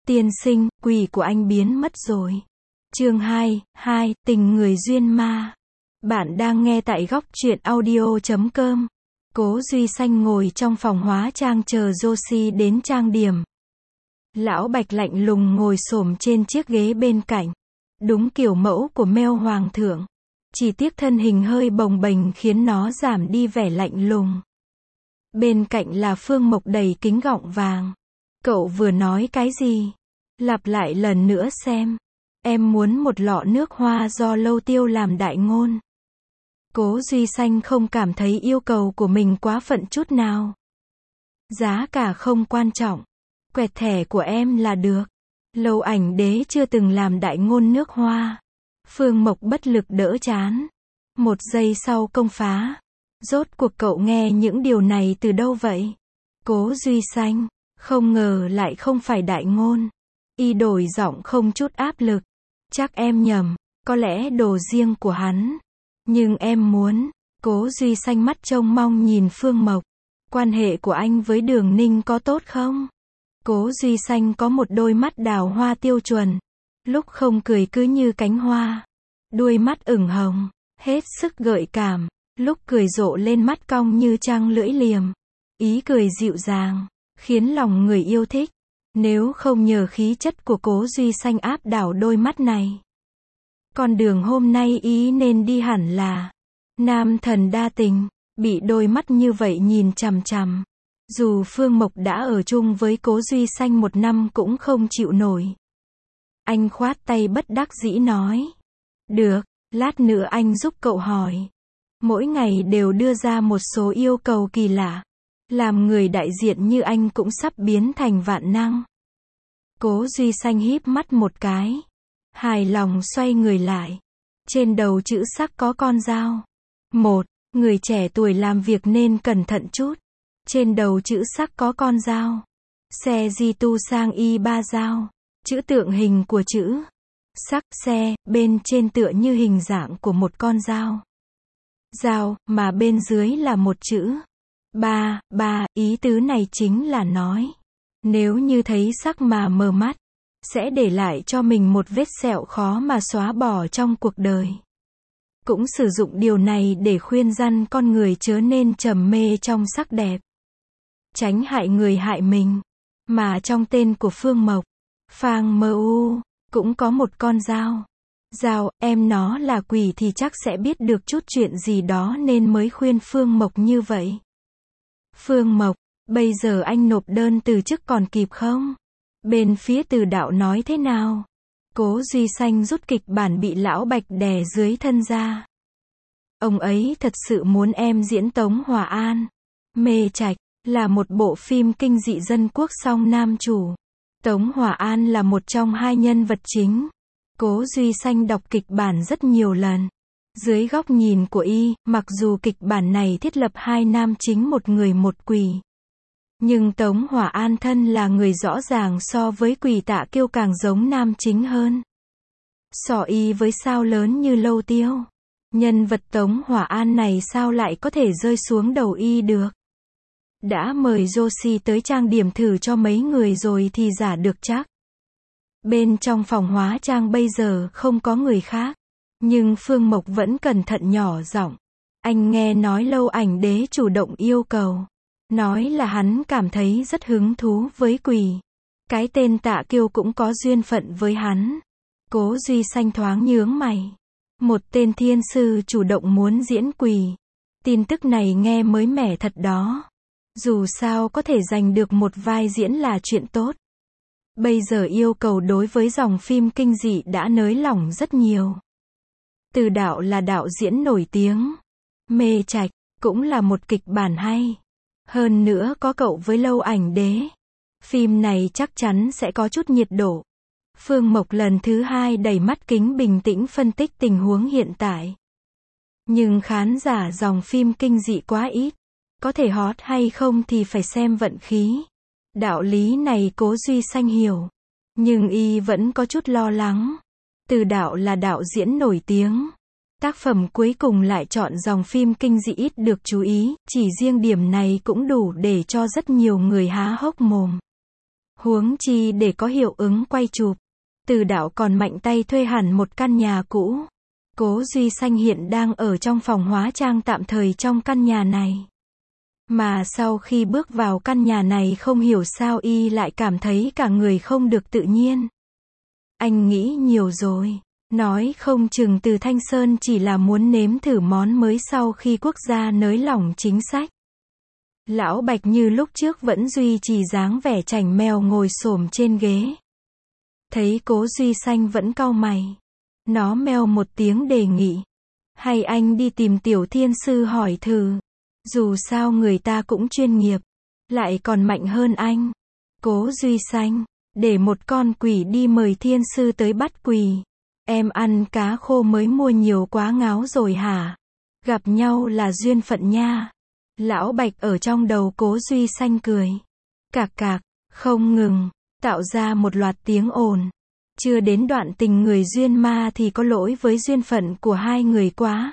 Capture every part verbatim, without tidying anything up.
Tiên sinh, quỷ của anh biến mất rồi. Chương hai, hai, tình người duyên ma. Bạn đang nghe tại góc truyện audio chấm com. Cố Duy Xanh ngồi trong phòng hóa trang chờ Josie đến trang điểm. Lão Bạch lạnh lùng ngồi xổm trên chiếc ghế bên cạnh. Đúng kiểu mẫu của Mêu Hoàng thượng. Chỉ tiếc thân hình hơi bồng bềnh khiến nó giảm đi vẻ lạnh lùng. Bên cạnh là Phương Mộc đầy kính gọng vàng. Cậu vừa nói cái gì? Lặp lại lần nữa xem. Em muốn một lọ nước hoa do Lâu Tiêu làm đại ngôn. Cố Duy Xanh không cảm thấy yêu cầu của mình quá phận chút nào. Giá cả không quan trọng. Quẹt thẻ của em là được. Lâu Ảnh Đế chưa từng làm đại ngôn nước hoa. Phương Mộc bất lực đỡ chán. Một giây sau công phá. Rốt cuộc cậu nghe những điều này từ đâu vậy? Cố Duy Xanh, không ngờ lại không phải đại ngôn. Y đổi giọng không chút áp lực. Chắc em nhầm, có lẽ đồ riêng của hắn. Nhưng em muốn. Cố Duy Xanh mắt trông mong nhìn Phương Mộc. Quan hệ của anh với Đường Ninh có tốt không? Cố Duy Xanh có một đôi mắt đào hoa tiêu chuẩn. Lúc không cười cứ như cánh hoa. Đuôi mắt ửng hồng, hết sức gợi cảm. Lúc cười rộ lên mắt cong như trăng lưỡi liềm. Ý cười dịu dàng, khiến lòng người yêu thích. Nếu không nhờ khí chất của Cố Duy Xanh áp đảo đôi mắt này, con đường hôm nay ý nên đi hẳn là nam thần đa tình. Bị đôi mắt như vậy nhìn chằm chằm. Dù Phương Mộc đã ở chung với Cố Duy Xanh một năm cũng không chịu nổi. Anh khoát tay bất đắc dĩ nói. Được, lát nữa anh giúp cậu hỏi. Mỗi ngày đều đưa ra một số yêu cầu kỳ lạ. Làm người đại diện như anh cũng sắp biến thành vạn năng. Cố Duy Xanh híp mắt một cái. Hài lòng xoay người lại. Trên đầu chữ sắc có con dao. Một, người trẻ tuổi làm việc nên cẩn thận chút. Trên đầu chữ sắc có con dao. Xe di tu sang y ba dao. Chữ tượng hình của chữ sắc xe, bên trên tựa như hình dạng của một con dao. Dao, mà bên dưới là một chữ ba, ba, ý tứ này chính là nói. Nếu như thấy sắc mà mờ mắt, sẽ để lại cho mình một vết sẹo khó mà xóa bỏ trong cuộc đời. Cũng sử dụng điều này để khuyên răn con người chớ nên trầm mê trong sắc đẹp. Tránh hại người hại mình. Mà trong tên của Phương Mộc, Phang Mơ U, cũng có một con dao. Dao, em nó là quỷ thì chắc sẽ biết được chút chuyện gì đó nên mới khuyên Phương Mộc như vậy. Phương Mộc, bây giờ anh nộp đơn từ chức còn kịp không? Bên phía Từ Đạo nói thế nào? Cố Duy Xanh rút kịch bản bị Lão Bạch đè dưới thân ra. Ông ấy thật sự muốn em diễn Tống Hòa An. Mê Trạch, là một bộ phim kinh dị dân quốc song nam chủ. Tống Hòa An là một trong hai nhân vật chính. Cố Duy Xanh đọc kịch bản rất nhiều lần. Dưới góc nhìn của y, mặc dù kịch bản này thiết lập hai nam chính một người một quỷ. Nhưng Tống Hòa An thân là người rõ ràng so với Quỷ Tạ Kiêu càng giống nam chính hơn. So y với sao lớn như Lâu Tiêu. Nhân vật Tống Hòa An này sao lại có thể rơi xuống đầu y được? Đã mời Josie tới trang điểm thử cho mấy người rồi thì giả được chắc. Bên trong phòng hóa trang bây giờ không có người khác. Nhưng Phương Mộc vẫn cẩn thận nhỏ giọng. Anh nghe nói Lâu Ảnh Đế chủ động yêu cầu. Nói là hắn cảm thấy rất hứng thú với quỷ. Cái tên Tạ Kiêu cũng có duyên phận với hắn. Cố Duy Xanh thoáng nhướng mày. Một tên thiên sư chủ động muốn diễn quỷ. Tin tức này nghe mới mẻ thật đó. Dù sao có thể giành được một vai diễn là chuyện tốt. Bây giờ yêu cầu đối với dòng phim kinh dị đã nới lỏng rất nhiều. Từ Đạo là đạo diễn nổi tiếng. Mê Trạch, cũng là một kịch bản hay. Hơn nữa có cậu với Lâu Ảnh Đế. Phim này chắc chắn sẽ có chút nhiệt độ. Phương Mộc lần thứ hai đẩy mắt kính bình tĩnh phân tích tình huống hiện tại. Nhưng khán giả dòng phim kinh dị quá ít. Có thể hot hay không thì phải xem vận khí. Đạo lý này Cố Duy Xanh hiểu. Nhưng y vẫn có chút lo lắng. Từ Đạo là đạo diễn nổi tiếng. Tác phẩm cuối cùng lại chọn dòng phim kinh dị ít được chú ý, chỉ riêng điểm này cũng đủ để cho rất nhiều người há hốc mồm. Huống chi để có hiệu ứng quay chụp, Từ Đạo còn mạnh tay thuê hẳn một căn nhà cũ. Cố Duy Xanh hiện đang ở trong phòng hóa trang tạm thời trong căn nhà này. Mà sau khi bước vào căn nhà này không hiểu sao y lại cảm thấy cả người không được tự nhiên. Anh nghĩ nhiều rồi. Nói không chừng Từ Thanh Sơn chỉ là muốn nếm thử món mới sau khi quốc gia nới lỏng chính sách. Lão Bạch như lúc trước vẫn duy trì dáng vẻ chảnh mèo ngồi xổm trên ghế. Thấy Cố Duy Xanh vẫn cau mày. Nó meo một tiếng đề nghị. Hay anh đi tìm Tiểu Thiên Sư hỏi thử. Dù sao người ta cũng chuyên nghiệp. Lại còn mạnh hơn anh. Cố Duy Xanh. Để một con quỷ đi mời Thiên Sư tới bắt quỷ. Em ăn cá khô mới mua nhiều quá ngáo rồi hả? Gặp nhau là duyên phận nha. Lão Bạch ở trong đầu Cố Duy Xanh cười. Cạc cạc, không ngừng, tạo ra một loạt tiếng ồn. Chưa đến đoạn tình người duyên ma thì có lỗi với duyên phận của hai người quá.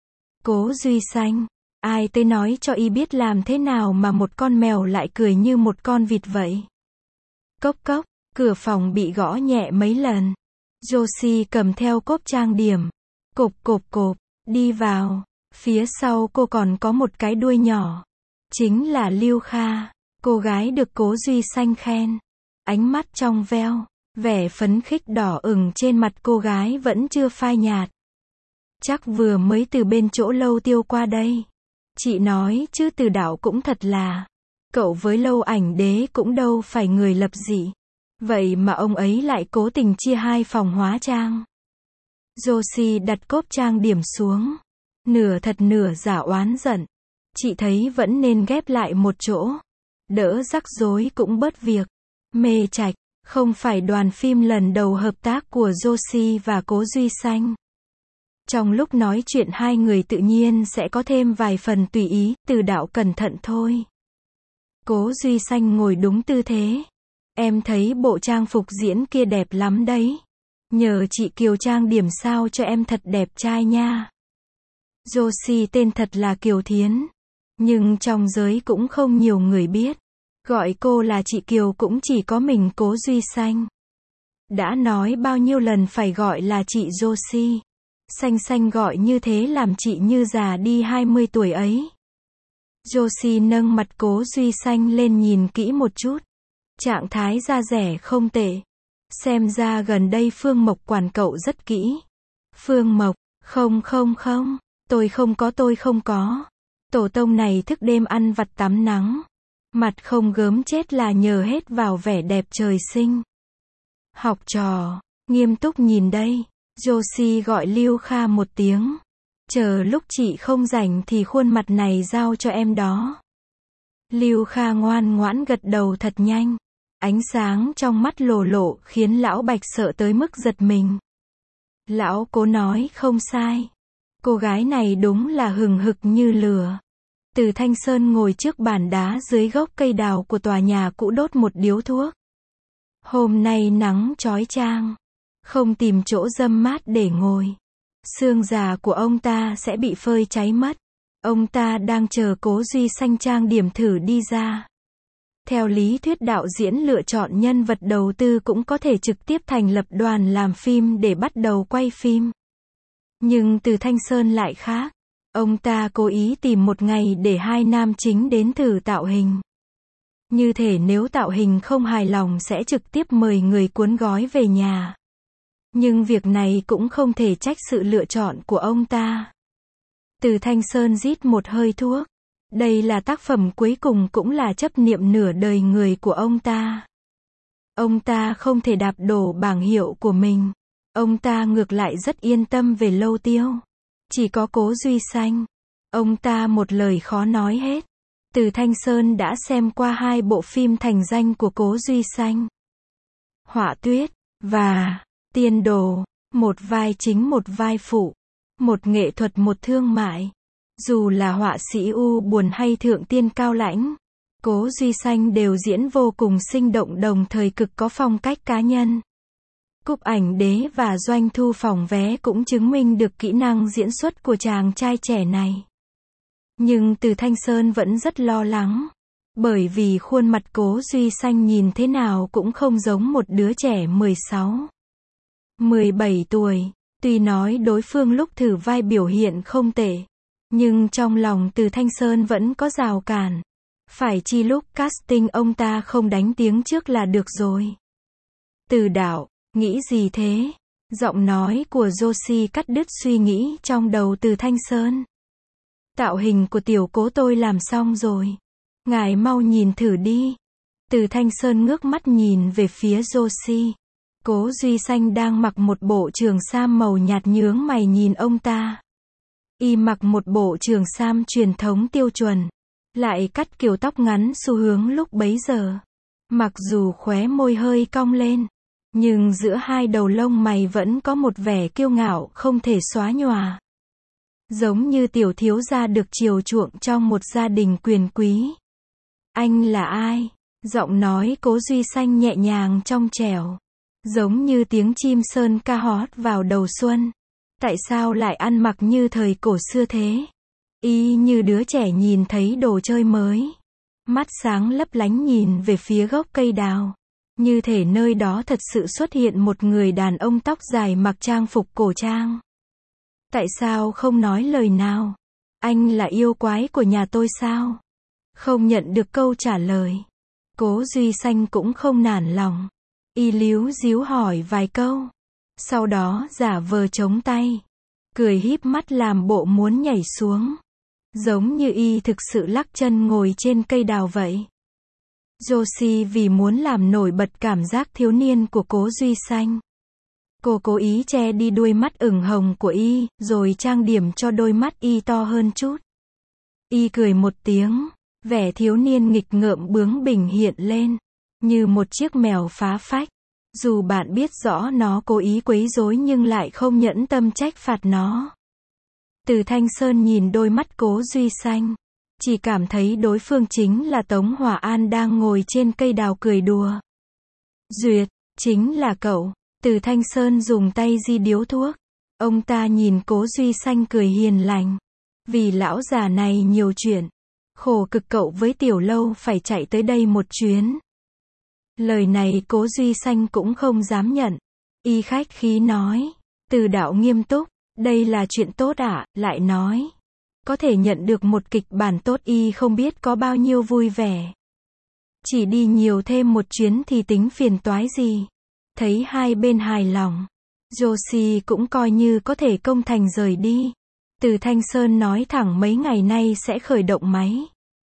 Cố Duy Xanh, ai tới nói cho y biết làm thế nào mà một con mèo lại cười như một con vịt vậy? Cốc cốc, cửa phòng bị gõ nhẹ mấy lần. Josie cầm theo cốp trang điểm. Cộp cộp cộp, đi vào. Phía sau cô còn có một cái đuôi nhỏ. Chính là Lưu Kha, cô gái được Cố Duy Xanh khen. Ánh mắt trong veo, vẻ phấn khích đỏ ửng trên mặt cô gái vẫn chưa phai nhạt. Chắc vừa mới từ bên chỗ Lâu Tiêu qua đây. Chị nói chứ Từ Đạo cũng thật là. Cậu với Lâu Ảnh Đế cũng đâu phải người lập dị. Vậy mà ông ấy lại cố tình chia hai phòng hóa trang. Josie đặt cốp trang điểm xuống. Nửa thật nửa giả oán giận. Chị thấy vẫn nên ghép lại một chỗ. Đỡ rắc rối cũng bớt việc. Mê Trạch, không phải đoàn phim lần đầu hợp tác của Josie và Cố Duy Xanh. Trong lúc nói chuyện hai người tự nhiên sẽ có thêm vài phần tùy ý, Từ Đạo cẩn thận thôi. Cố Duy Xanh ngồi đúng tư thế. Em thấy bộ trang phục diễn kia đẹp lắm đấy. Nhờ chị Kiều trang điểm sao cho em thật đẹp trai nha. Josie tên thật là Kiều Thiến. Nhưng trong giới cũng không nhiều người biết. Gọi cô là chị Kiều cũng chỉ có mình Cố Duy Xanh. Đã nói bao nhiêu lần phải gọi là chị Josie. Xanh xanh gọi như thế làm chị như già đi hai mươi tuổi ấy. Josie nâng mặt Cố Duy Xanh lên nhìn kỹ một chút. Trạng thái da dẻ không tệ. Xem ra gần đây Phương Mộc quản cậu rất kỹ. Phương Mộc, không không không, tôi không có tôi không có. Tổ tông này thức đêm ăn vặt tắm nắng. Mặt không gớm chết là nhờ hết vào vẻ đẹp trời sinh. Học trò, nghiêm túc nhìn đây. Josie gọi Lưu Kha một tiếng. Chờ lúc chị không rảnh thì khuôn mặt này giao cho em đó. Lưu Kha ngoan ngoãn gật đầu thật nhanh. Ánh sáng trong mắt lồ lộ khiến lão Bạch sợ tới mức giật mình. Lão Cố nói không sai. Cô gái này đúng là hừng hực như lửa. Từ Thanh Sơn ngồi trước bàn đá dưới gốc cây đào của tòa nhà cũ đốt một điếu thuốc. Hôm nay nắng chói chang. Không tìm chỗ râm mát để ngồi. Xương già của ông ta sẽ bị phơi cháy mất. Ông ta đang chờ Cố Duy Xanh trang điểm thử đi ra. Theo lý thuyết đạo diễn lựa chọn nhân vật đầu tư cũng có thể trực tiếp thành lập đoàn làm phim để bắt đầu quay phim. Nhưng Từ Thanh Sơn lại khác. Ông ta cố ý tìm một ngày để hai nam chính đến thử tạo hình. Như thể nếu tạo hình không hài lòng sẽ trực tiếp mời người cuốn gói về nhà. Nhưng việc này cũng không thể trách sự lựa chọn của ông ta. Từ Thanh Sơn rít một hơi thuốc. Đây là tác phẩm cuối cùng cũng là chấp niệm nửa đời người của ông ta. Ông ta không thể đạp đổ bảng hiệu của mình. Ông ta ngược lại rất yên tâm về Lâu Tiêu. Chỉ có Cố Duy Xanh. Ông ta một lời khó nói hết. Từ Thanh Sơn đã xem qua hai bộ phim thành danh của Cố Duy Xanh. Họa Tuyết và Tiên Đồ. Một vai chính một vai phụ. Một nghệ thuật một thương mại. Dù là họa sĩ u buồn hay thượng tiên cao lãnh, Cố Duy Xanh đều diễn vô cùng sinh động đồng thời cực có phong cách cá nhân. Cúp Ảnh Đế và doanh thu phòng vé cũng chứng minh được kỹ năng diễn xuất của chàng trai trẻ này. Nhưng Từ Thanh Sơn vẫn rất lo lắng. Bởi vì khuôn mặt Cố Duy Sanh nhìn thế nào cũng không giống một đứa trẻ mười sáu, mười bảy tuổi. Tuy nói đối phương lúc thử vai biểu hiện không tệ, nhưng trong lòng Từ Thanh Sơn vẫn có rào cản. Phải chi lúc casting ông ta không đánh tiếng trước là được rồi. Từ đạo, nghĩ gì thế? Giọng nói của Joshi cắt đứt suy nghĩ trong đầu Từ Thanh Sơn. Tạo hình của tiểu Cố tôi làm xong rồi. Ngài mau nhìn thử đi. Từ Thanh Sơn ngước mắt nhìn về phía Joshi. Cố Duy Sanh đang mặc một bộ trường sam màu nhạt nhướng mày nhìn ông ta. Y mặc một bộ trường sam truyền thống tiêu chuẩn, lại cắt kiểu tóc ngắn xu hướng lúc bấy giờ. Mặc dù khóe môi hơi cong lên, nhưng giữa hai đầu lông mày vẫn có một vẻ kiêu ngạo không thể xóa nhòa. Giống như tiểu thiếu gia được chiều chuộng trong một gia đình quyền quý. Anh là ai? Giọng nói Cố Duy Sanh nhẹ nhàng trong trẻo, giống như tiếng chim sơn ca hót vào đầu xuân. Tại sao lại ăn mặc như thời cổ xưa thế? Y như đứa trẻ nhìn thấy đồ chơi mới. Mắt sáng lấp lánh nhìn về phía gốc cây đào. Như thể nơi đó thật sự xuất hiện một người đàn ông tóc dài mặc trang phục cổ trang. Tại sao không nói lời nào? Anh là yêu quái của nhà tôi sao? Không nhận được câu trả lời. Cố Duy Sanh cũng không nản lòng. Y líu díu hỏi vài câu. Sau đó giả vờ chống tay. Cười híp mắt làm bộ muốn nhảy xuống. Giống như y thực sự lắc chân ngồi trên cây đào vậy. Joshi vì muốn làm nổi bật cảm giác thiếu niên của Cố Duy Sanh. Cô cố ý che đi đuôi mắt ửng hồng của y, rồi trang điểm cho đôi mắt y to hơn chút. Y cười một tiếng, vẻ thiếu niên nghịch ngợm bướng bỉnh hiện lên, như một chiếc mèo phá phách. Dù bạn biết rõ nó cố ý quấy rối nhưng lại không nhẫn tâm trách phạt nó. Từ Thanh Sơn nhìn đôi mắt Cố Duy Sanh, chỉ cảm thấy đối phương chính là Tống Hòa An đang ngồi trên cây đào cười đùa. Duyệt, chính là cậu. Từ Thanh Sơn dùng tay di điếu thuốc. Ông ta nhìn Cố Duy Sanh cười hiền lành. Vì lão già này nhiều chuyện. Khổ cực cậu với Tiểu Lâu phải chạy tới đây một chuyến. Lời này Cố Duy Sanh cũng không dám nhận. Y khách khí nói. Từ đạo nghiêm túc. Đây là chuyện tốt ạ, à? Lại nói. Có thể nhận được một kịch bản tốt y không biết có bao nhiêu vui vẻ. Chỉ đi nhiều thêm một chuyến thì tính phiền toái gì. Thấy hai bên hài lòng. Joshi cũng coi như có thể công thành rời đi. Từ Thanh Sơn nói thẳng mấy ngày nay sẽ khởi động máy.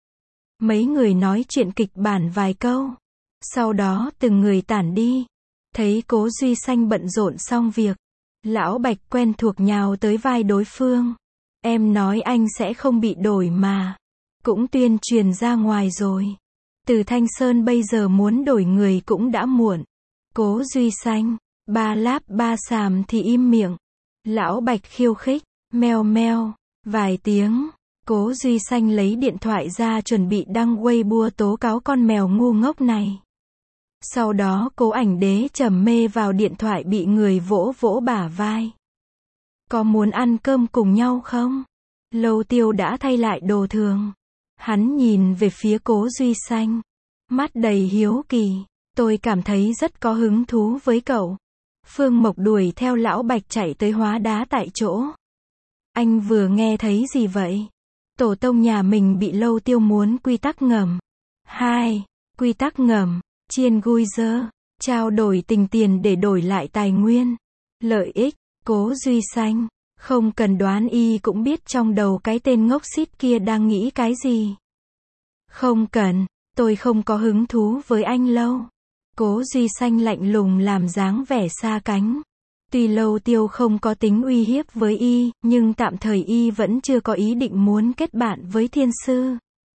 Mấy người nói chuyện kịch bản vài câu. Sau đó từng người tản đi. Thấy Cố Duy Sanh bận rộn xong việc. Lão Bạch quen thuộc nhào tới vai đối phương. Em nói anh sẽ không bị đổi mà. Cũng tuyên truyền ra ngoài rồi. Từ Thanh Sơn bây giờ muốn đổi người cũng đã muộn. Cố Duy Sanh, ba láp ba xàm thì im miệng. Lão Bạch khiêu khích, meo meo, vài tiếng. Cố Duy Sanh lấy điện thoại ra chuẩn bị đăng Weibo tố cáo con mèo ngu ngốc này. Sau đó Cố Ảnh Đế trầm mê vào điện thoại bị người vỗ vỗ bả vai. Có muốn ăn cơm cùng nhau không? Lâu Tiêu đã thay lại đồ thường. Hắn nhìn về phía Cố Duy Sanh. Mắt đầy hiếu kỳ. Tôi cảm thấy rất có hứng thú với cậu. Phương Mộc đuổi theo Lão Bạch chạy tới hóa đá tại chỗ. Anh vừa nghe thấy gì vậy? Tổ tông nhà mình bị Lâu Tiêu muốn quy tắc ngầm. Hai. Quy tắc ngầm. Chiên gui dơ. Trao đổi tình tiền để đổi lại tài nguyên. Lợi ích. Cố Duy Sanh. Không cần đoán y cũng biết trong đầu cái tên ngốc xít kia đang nghĩ cái gì. Không cần. Tôi không có hứng thú với anh Lâu. Cố Duy Sanh lạnh lùng làm dáng vẻ xa cánh. Tuy Lâu Tiêu không có tính uy hiếp với y, nhưng tạm thời y vẫn chưa có ý định muốn kết bạn với thiên sư.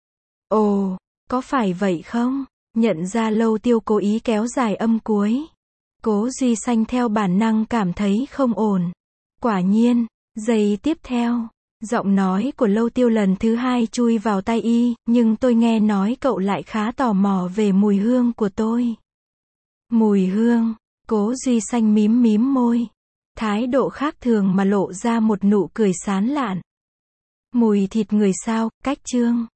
Ồ, có phải vậy không? Nhận ra Lâu Tiêu cố ý kéo dài âm cuối. Cố Duy Sanh theo bản năng cảm thấy không ổn. Quả nhiên, giây tiếp theo, giọng nói của Lâu Tiêu lần thứ hai chui vào tai y, nhưng tôi nghe nói cậu lại khá tò mò về mùi hương của tôi. Mùi hương. Cố Duy Sanh mím mím môi. Thái độ khác thường mà lộ ra một nụ cười sán lạn. Mùi thịt người sao, cách chương.